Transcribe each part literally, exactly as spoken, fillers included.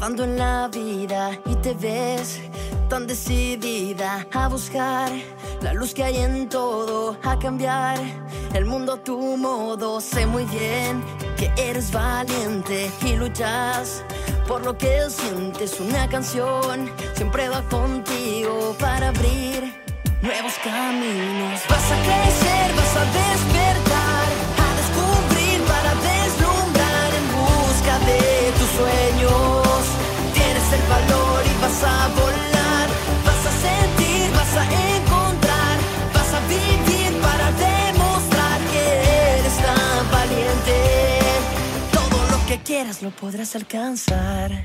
andando en la vida y te ves tan decidida a buscar la luz que hay en todo, a cambiar el mundo a tu modo. Sé muy bien que eres valiente y luchas por lo que sientes. Una canción siempre va contigo para abrir nuevos caminos. Vas a crecer, vas a despertar, a descubrir, para deslumbrar en busca de tus sueños. Tienes el valor y vas a volar, vas a sentir, vas a encontrar, vas a vivir para demostrar que eres tan valiente. Todo lo que quieras lo podrás alcanzar.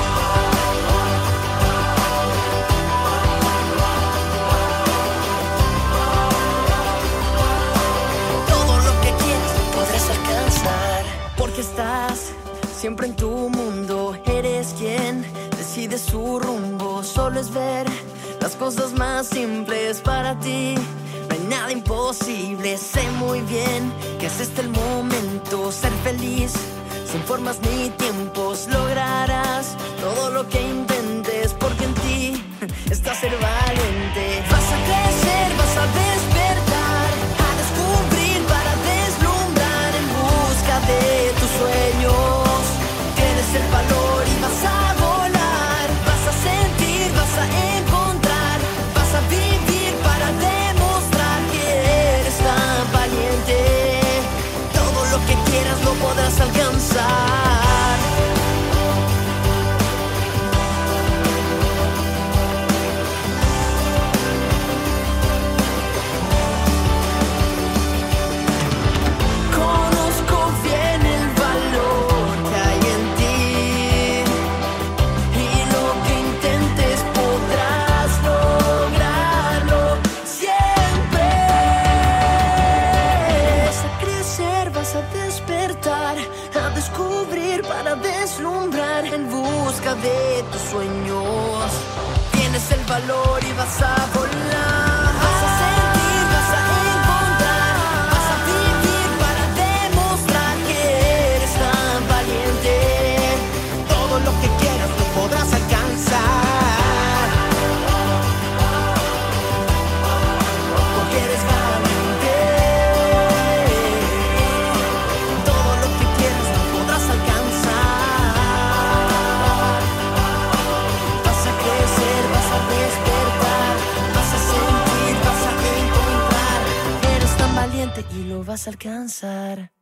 Porque estás siempre en tu mundo, eres quien decide su rumbo. Solo es ver las cosas más simples para ti. No hay nada imposible, sé muy bien que es este el momento. Ser feliz sin formas ni tiempos, lograrás todo lo que intentes. Porque en ti está ser valiente. Vas a crecer, vas a despertar, a descubrir para deslumbrar en busca de tus sueños. Tienes el valor y vas a volar, vas a sentir, vas a encontrar, vas a vivir para demostrar que eres tan valiente. Todo lo que quieras lo podrás alcanzar. Deslumbrar en busca de tus sueños. Tienes el valor y vas a volar, vas a sentir, vas a encontrar, vas a vivir para demostrar que eres tan valiente. Todo lo que quieras lo podrás alcanzar, porque eres valiente. Todo lo que quieras lo podrás alcanzar. Y lo vas a alcanzar.